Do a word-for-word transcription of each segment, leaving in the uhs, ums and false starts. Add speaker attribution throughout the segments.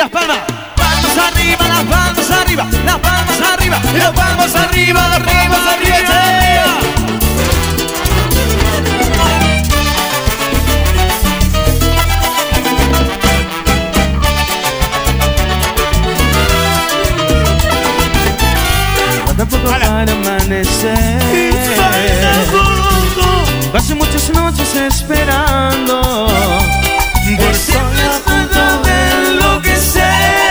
Speaker 1: las palmas. Palmas arriba, las palmas arriba, las palmas arriba, y las palmas arriba, arriba, arriba, arriba.
Speaker 2: Falta poco para amanecer. Pasé muchas noches esperando. Por estoy a punto de enloquecer.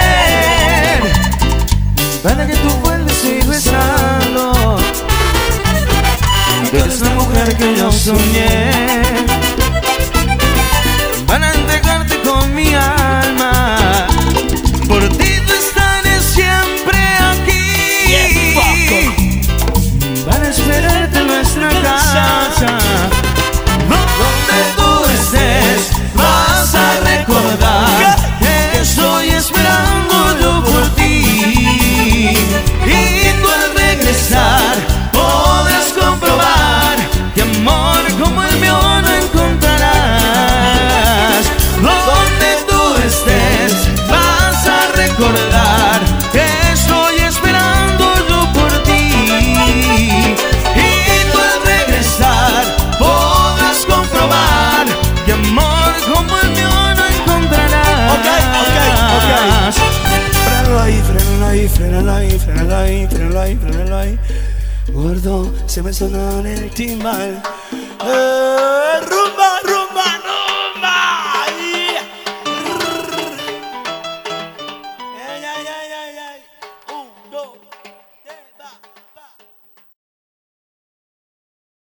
Speaker 2: Para que tú vuelvas a ir besando. Tú eres la mujer que yo soñé. Para entregarte con mi alma. Por ti tú estaré siempre aquí. Para esperarte en nuestra casa. Donde tú estés vas a recordar que estoy esperando yo por ti. Y tú al regresar podrás comprobar que amor como el mío no encontrarás. Donde tú estés vas a recordar que estoy esperando yo por ti. Y tú al regresar podrás comprobar que amor como el mío no encontrarás.
Speaker 1: Ok, ok, ok.
Speaker 2: Frénalo ahí, frénalo ahí, frénalo ahí, frénalo ahí, frénalo ahí, frénalo ahí. Gordo, se me sonó en el timbal. Eh, rumba, rumba.